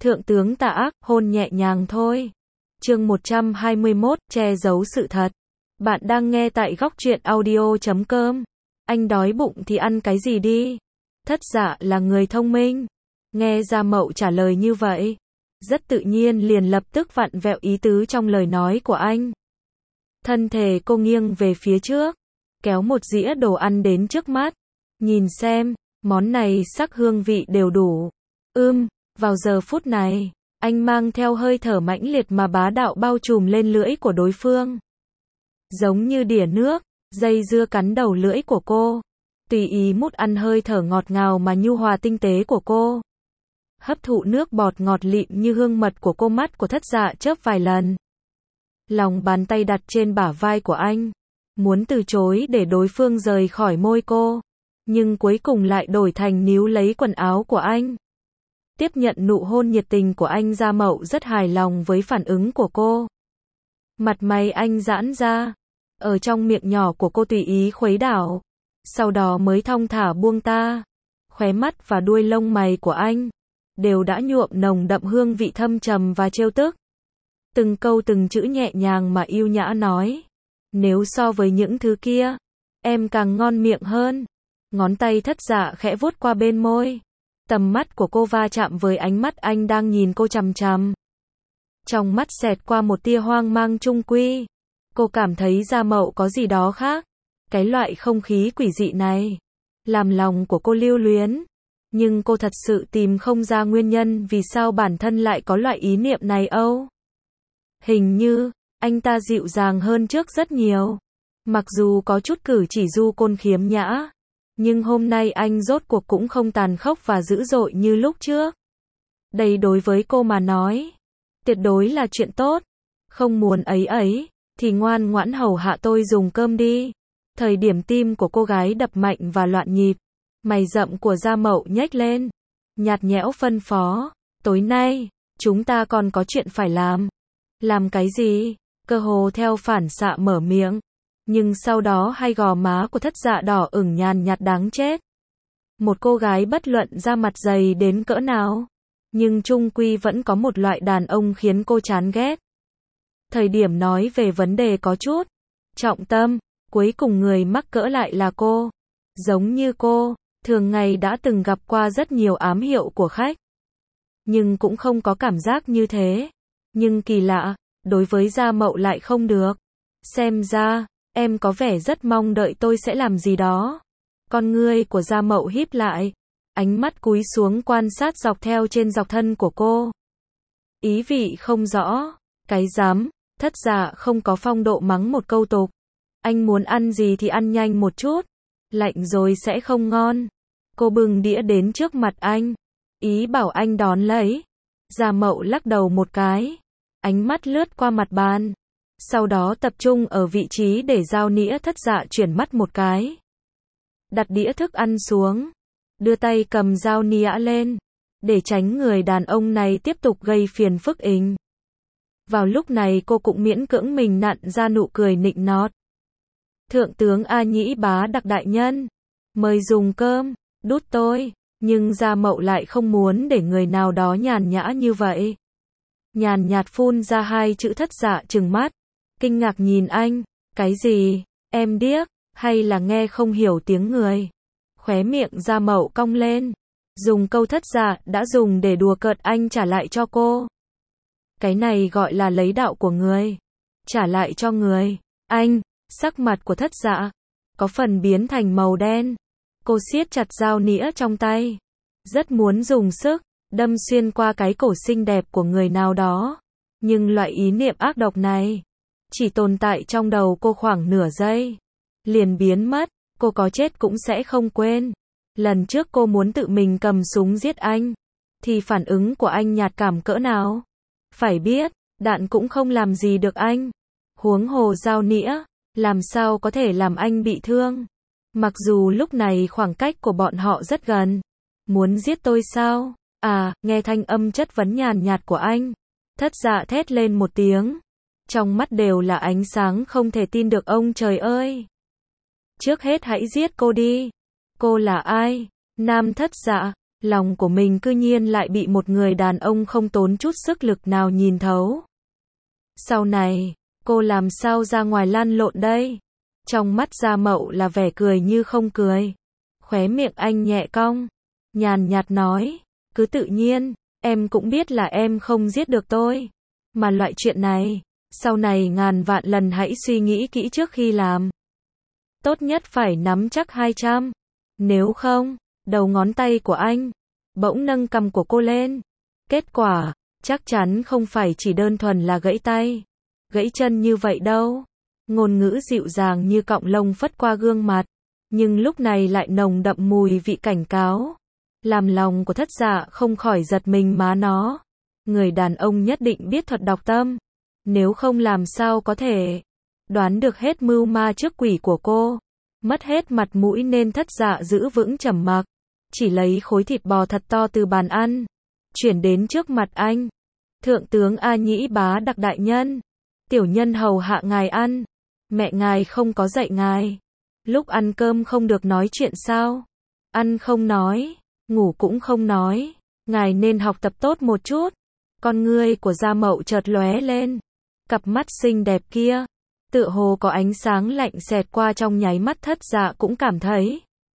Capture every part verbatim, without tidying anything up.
Thượng tướng tà ác, hôn nhẹ nhàng thôi. Chương một trăm hai mươi mốt, che giấu sự thật. Bạn đang nghe tại góc truyện audio chấm com. Anh đói bụng thì ăn cái gì đi. Thất Dạ là người thông minh. Nghe Gia Mậu trả lời như vậy, rất tự nhiên liền lập tức vặn vẹo ý tứ trong lời nói của anh. Thân thể cô nghiêng về phía trước, kéo một dĩa đồ ăn đến trước mắt. Nhìn xem, món này sắc hương vị đều đủ. Ưm, vào giờ phút này, anh mang theo hơi thở mãnh liệt mà bá đạo bao trùm lên lưỡi của đối phương. Giống như đỉa nước, dây dưa cắn đầu lưỡi của cô. Tùy ý mút ăn hơi thở ngọt ngào mà nhu hòa tinh tế của cô. Hấp thụ nước bọt ngọt lịm như hương mật của cô, mắt của Thất Dạ chớp vài lần. Lòng bàn tay đặt trên bả vai của anh, muốn từ chối để đối phương rời khỏi môi cô, nhưng cuối cùng lại đổi thành níu lấy quần áo của anh. Tiếp nhận nụ hôn nhiệt tình của anh, Gia Mậu rất hài lòng với phản ứng của cô. Mặt mày anh giãn ra, ở trong miệng nhỏ của cô tùy ý khuấy đảo, sau đó mới thong thả buông ta. Khóe mắt và đuôi lông mày của anh đều đã nhuộm nồng đậm hương vị thâm trầm và trêu tức. Từng câu từng chữ nhẹ nhàng mà yêu nhã nói, nếu so với những thứ kia, em càng ngon miệng hơn. Ngón tay Thất Dạ khẽ vuốt qua bên môi. Tầm mắt của cô va chạm với ánh mắt anh đang nhìn cô chằm chằm. Trong mắt xẹt qua một tia hoang mang trung quy. Cô cảm thấy Gia Mậu có gì đó khác. Cái loại không khí quỷ dị này làm lòng của cô lưu luyến. Nhưng cô thật sự tìm không ra nguyên nhân vì sao bản thân lại có loại ý niệm này âu. Hình như, anh ta dịu dàng hơn trước rất nhiều. Mặc dù có chút cử chỉ du côn khiếm nhã, nhưng hôm nay anh rốt cuộc cũng không tàn khốc và dữ dội như lúc trước. Đây đối với cô mà nói, tuyệt đối là chuyện tốt. Không muốn ấy ấy, thì ngoan ngoãn hầu hạ tôi dùng cơm đi. Thời điểm tim của cô gái đập mạnh và loạn nhịp, mày rậm của Gia Mậu nhếch lên, nhạt nhẽo phân phó, tối nay, chúng ta còn có chuyện phải làm. Làm cái gì? Cơ hồ theo phản xạ mở miệng. Nhưng sau đó hai gò má của Thất Dạ đỏ ửng nhàn nhạt đáng chết. Một cô gái bất luận da mặt dày đến cỡ nào, nhưng chung quy vẫn có một loại đàn ông khiến cô chán ghét. Thời điểm nói về vấn đề có chút trọng tâm, cuối cùng người mắc cỡ lại là cô. Giống như cô, thường ngày đã từng gặp qua rất nhiều ám hiệu của khách, nhưng cũng không có cảm giác như thế. Nhưng kỳ lạ, đối với Gia Mậu lại không được. Xem ra, em có vẻ rất mong đợi tôi sẽ làm gì đó. Con ngươi của Gia Mậu híp lại, ánh mắt cúi xuống quan sát dọc theo trên dọc thân của cô. Ý vị không rõ, cái dám, Thất Dạ không có phong độ mắng một câu tục. Anh muốn ăn gì thì ăn nhanh một chút, lạnh rồi sẽ không ngon. Cô bưng đĩa đến trước mặt anh, ý bảo anh đón lấy. Gia Mậu lắc đầu một cái, ánh mắt lướt qua mặt bàn, sau đó tập trung ở vị trí để dao nĩa. Thất Dạ chuyển mắt một cái, đặt đĩa thức ăn xuống, đưa tay cầm dao nĩa lên, để tránh người đàn ông này tiếp tục gây phiền phức ình. Vào lúc này cô cũng miễn cưỡng mình nặn ra nụ cười nịnh nọt. Thượng tướng A Nhĩ bá đặc đại nhân, mời dùng cơm, đút tôi. Nhưng Gia Mậu lại không muốn để người nào đó nhàn nhã như vậy. Nhàn nhạt phun ra hai chữ. Thất Dạ trừng mắt, kinh ngạc nhìn anh, cái gì, em điếc, hay là nghe không hiểu tiếng người? Khóe miệng Gia Mậu cong lên, dùng câu Thất Dạ đã dùng để đùa cợt anh trả lại cho cô. Cái này gọi là lấy đạo của người, trả lại cho người. Anh, sắc mặt của Thất Dạ có phần biến thành màu đen. Cô siết chặt dao nĩa trong tay, rất muốn dùng sức đâm xuyên qua cái cổ xinh đẹp của người nào đó. Nhưng loại ý niệm ác độc này chỉ tồn tại trong đầu cô khoảng nửa giây, liền biến mất. Cô có chết cũng sẽ không quên. Lần trước cô muốn tự mình cầm súng giết anh, thì phản ứng của anh nhạt cảm cỡ nào. Phải biết, đạn cũng không làm gì được anh. Huống hồ dao nĩa, làm sao có thể làm anh bị thương. Mặc dù lúc này khoảng cách của bọn họ rất gần. Muốn giết tôi sao? À, nghe thanh âm chất vấn nhàn nhạt của anh, Thất Dạ thét lên một tiếng. Trong mắt đều là ánh sáng không thể tin được. Ông trời ơi! Trước hết hãy giết cô đi. Cô là ai? Nam Thất Dạ, Lòng của mình cư nhiên lại bị một người đàn ông không tốn chút sức lực nào nhìn thấu. Sau này, cô làm sao ra ngoài lăn lộn đây? Trong mắt Gia Mậu là vẻ cười như không cười. Khóe miệng anh nhẹ cong, nhàn nhạt nói, cứ tự nhiên, em cũng biết là em không giết được tôi. Mà loại chuyện này, sau này ngàn vạn lần hãy suy nghĩ kỹ trước khi làm. Tốt nhất phải nắm chắc hai trăm. Nếu không, đầu ngón tay của anh bỗng nâng cằm của cô lên. Kết quả, chắc chắn không phải chỉ đơn thuần là gãy tay, gãy chân như vậy đâu. Ngôn ngữ dịu dàng như cọng lông phất qua gương mặt, nhưng lúc này lại nồng đậm mùi vị cảnh cáo. Làm lòng của Thất Dạ không khỏi giật mình má nó. Người đàn ông nhất định biết thuật đọc tâm. Nếu không làm sao có thể đoán được hết mưu ma trước quỷ của cô. Mất hết mặt mũi nên Thất Dạ giữ vững trầm mặc, chỉ lấy khối thịt bò thật to từ bàn ăn, chuyển đến trước mặt anh. Thượng tướng A Nhĩ Bá Đặc đại nhân, tiểu nhân hầu hạ ngài ăn. Mẹ ngài không có dạy ngài lúc ăn cơm không được nói chuyện sao? Ăn không nói, ngủ cũng không nói, ngài nên học tập tốt một chút. Con ngươi của Gia Mậu chợt lóe lên, cặp mắt xinh đẹp kia tựa hồ có ánh sáng lạnh xẹt qua, trong nháy mắt Thất Dạ cũng cảm thấy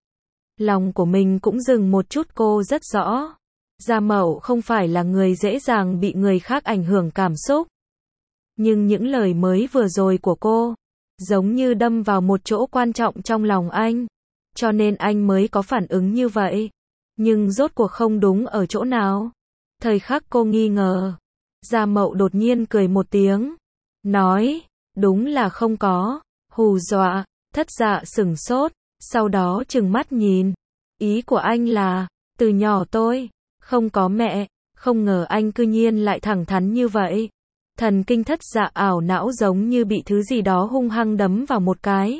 lòng của mình cũng dừng một chút. Cô rất rõ, Gia Mậu không phải là người dễ dàng bị người khác ảnh hưởng cảm xúc. Nhưng những lời mới vừa rồi của cô giống như đâm vào một chỗ quan trọng trong lòng anh, cho nên anh mới có phản ứng như vậy. Nhưng rốt cuộc không đúng ở chỗ nào? Thời khắc cô nghi ngờ, Gia Mậu đột nhiên cười một tiếng, nói, đúng là không có. Hù dọa. Thất Dạ sửng sốt, sau đó trừng mắt nhìn. Ý của anh là, từ nhỏ tôi không có mẹ. Không ngờ anh cư nhiên lại thẳng thắn như vậy. Thần kinh Thất Dạ ảo não giống như bị thứ gì đó hung hăng đấm vào một cái,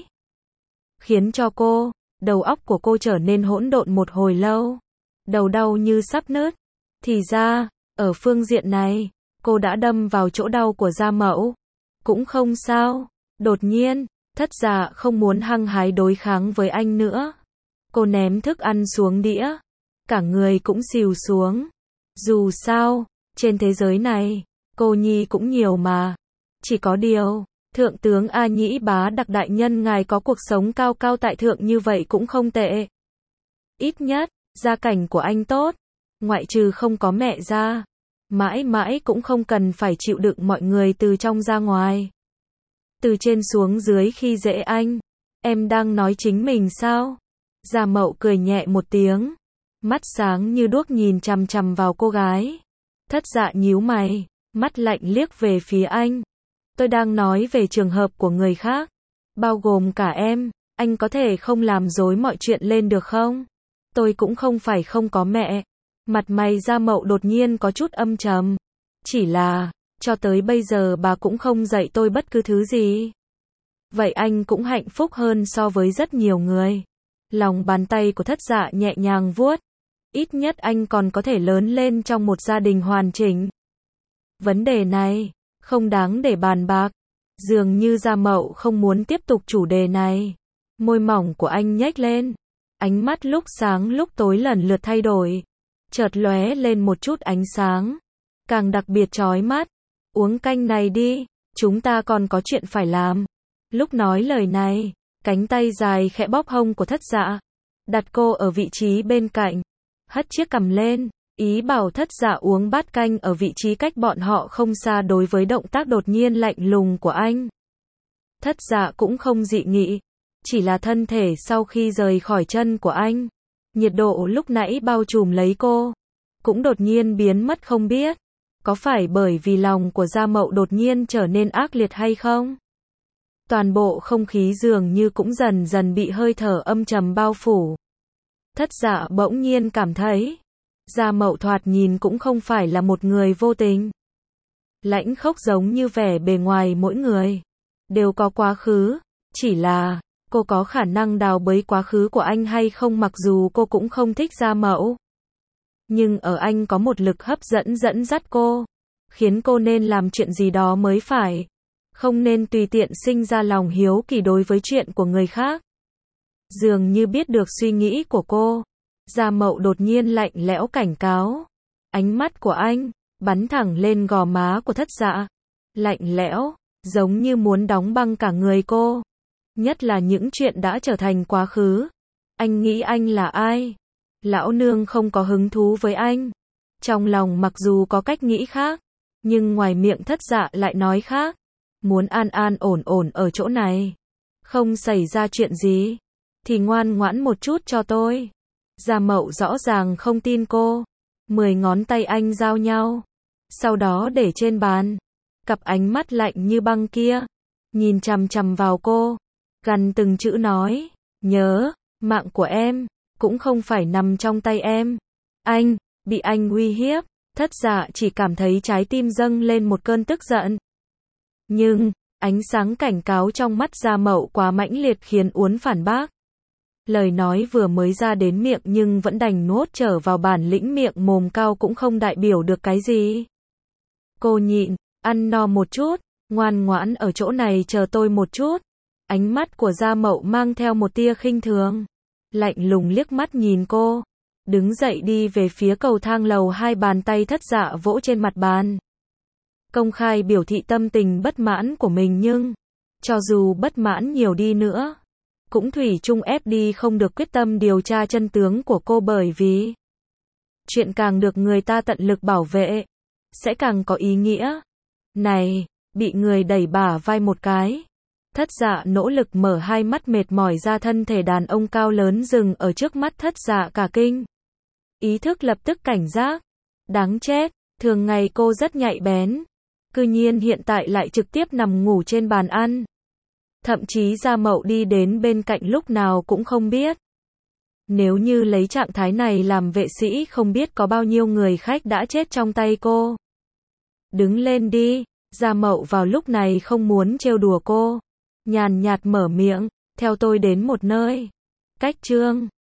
khiến cho cô, đầu óc của cô trở nên hỗn độn một hồi lâu. Đầu đau như sắp nứt. Thì ra, ở phương diện này, cô đã đâm vào chỗ đau của Gia Mậu. Cũng không sao. Đột nhiên, Thất Dạ không muốn hăng hái đối kháng với anh nữa. Cô ném thức ăn xuống đĩa, cả người cũng xìu xuống. Dù sao, trên thế giới này, cô nhi cũng nhiều mà. Chỉ có điều, Thượng tướng A Nhĩ Bá Đặc đại nhân ngài có cuộc sống cao cao tại thượng như vậy cũng không tệ. Ít nhất, gia cảnh của anh tốt, ngoại trừ không có mẹ ra, mãi mãi cũng không cần phải chịu đựng mọi người từ trong ra ngoài, từ trên xuống dưới khi dễ anh. Em đang nói chính mình sao? Gia Mậu cười nhẹ một tiếng, mắt sáng như đuốc nhìn chằm chằm vào cô gái. Thất Dạ nhíu mày, mắt lạnh liếc về phía anh. Tôi đang nói về trường hợp của người khác, bao gồm cả em. Anh có thể không làm rối mọi chuyện lên được không? Tôi cũng không phải không có mẹ. Mặt mày Gia Mậu đột nhiên có chút âm trầm. Chỉ là, cho tới bây giờ bà cũng không dạy tôi bất cứ thứ gì. Vậy anh cũng hạnh phúc hơn so với rất nhiều người. Lòng bàn tay của Thất Dạ nhẹ nhàng vuốt. Ít nhất anh còn có thể lớn lên trong một gia đình hoàn chỉnh. Vấn đề này không đáng để bàn bạc. Dường như Gia Mậu không muốn tiếp tục chủ đề này. Môi mỏng của anh nhếch lên, ánh mắt lúc sáng lúc tối lần lượt thay đổi, chợt lóe lên một chút ánh sáng, càng đặc biệt chói mắt. Uống canh này đi, chúng ta còn có chuyện phải làm. Lúc nói lời này, cánh tay dài khẽ bóp hông của Thất Dạ, đặt cô ở vị trí bên cạnh, hất chiếc cằm lên, ý bảo Thất Dạ uống bát canh ở vị trí cách bọn họ không xa. Đối với động tác đột nhiên lạnh lùng của anh, Thất Dạ cũng không dị nghị, chỉ là thân thể sau khi rời khỏi chân của anh, nhiệt độ lúc nãy bao trùm lấy cô, cũng đột nhiên biến mất không biết. Có phải bởi vì lòng của Gia Mậu đột nhiên trở nên ác liệt hay không? Toàn bộ không khí dường như cũng dần dần bị hơi thở âm trầm bao phủ. Thất Dạ bỗng nhiên cảm thấy, Gia Mậu thoạt nhìn cũng không phải là một người vô tình, lãnh khốc giống như vẻ bề ngoài mỗi người đều có quá khứ. Chỉ là, cô có khả năng đào bới quá khứ của anh hay không? Mặc dù cô cũng không thích Gia Mậu, nhưng ở anh có một lực hấp dẫn dẫn dắt cô, khiến cô nên làm chuyện gì đó mới phải, không nên tùy tiện sinh ra lòng hiếu kỳ đối với chuyện của người khác. Dường như biết được suy nghĩ của cô, Gia Mậu đột nhiên lạnh lẽo cảnh cáo. Ánh mắt của anh bắn thẳng lên gò má của Thất Dạ. Lạnh lẽo, giống như muốn đóng băng cả người cô. Nhất là những chuyện đã trở thành quá khứ. Anh nghĩ anh là ai? Lão nương không có hứng thú với anh. Trong lòng mặc dù có cách nghĩ khác, nhưng ngoài miệng Thất Dạ lại nói khác. Muốn an an ổn ổn ở chỗ này. Không xảy ra chuyện gì, thì ngoan ngoãn một chút cho tôi. Gia Mậu rõ ràng không tin cô. Mười ngón tay anh giao nhau. Sau đó để trên bàn. Cặp ánh mắt lạnh như băng kia. Nhìn chằm chằm vào cô. Gằn từng chữ nói. Nhớ, mạng của em cũng không phải nằm trong tay em. Anh, bị anh uy hiếp. Thất Dạ chỉ cảm thấy trái tim dâng lên một cơn tức giận. Nhưng, ánh sáng cảnh cáo trong mắt Gia Mậu quá mãnh liệt khiến Uốn phản bác. Lời nói vừa mới ra đến miệng nhưng vẫn đành nuốt trở vào bản lĩnh miệng mồm cao cũng không đại biểu được cái gì. Cô nhịn, ăn no một chút, ngoan ngoãn ở chỗ này chờ tôi một chút. Ánh mắt của Gia Mậu mang theo một tia khinh thường. Lạnh lùng liếc mắt nhìn cô. Đứng dậy đi về phía cầu thang lầu, hai bàn tay Thất Dạ vỗ trên mặt bàn. Công khai biểu thị tâm tình bất mãn của mình nhưng, cho dù bất mãn nhiều đi nữa, cũng thủy chung ép đi không được quyết tâm điều tra chân tướng của cô, bởi vì chuyện càng được người ta tận lực bảo vệ, sẽ càng có ý nghĩa. Này, bị người đẩy bả vai một cái. Thất Dạ nỗ lực mở hai mắt mệt mỏi ra, thân thể đàn ông cao lớn dừng ở trước mắt Thất Dạ cả kinh. Ý thức lập tức cảnh giác. Đáng chết, thường ngày cô rất nhạy bén. Cư nhiên hiện tại lại trực tiếp nằm ngủ trên bàn ăn. Thậm chí Gia Mậu đi đến bên cạnh lúc nào cũng không biết. Nếu như lấy trạng thái này làm vệ sĩ, không biết có bao nhiêu người khách đã chết trong tay cô. Đứng lên đi. Gia Mậu vào lúc này không muốn trêu đùa cô. Nhàn nhạt mở miệng, theo tôi đến một nơi. Cách Trương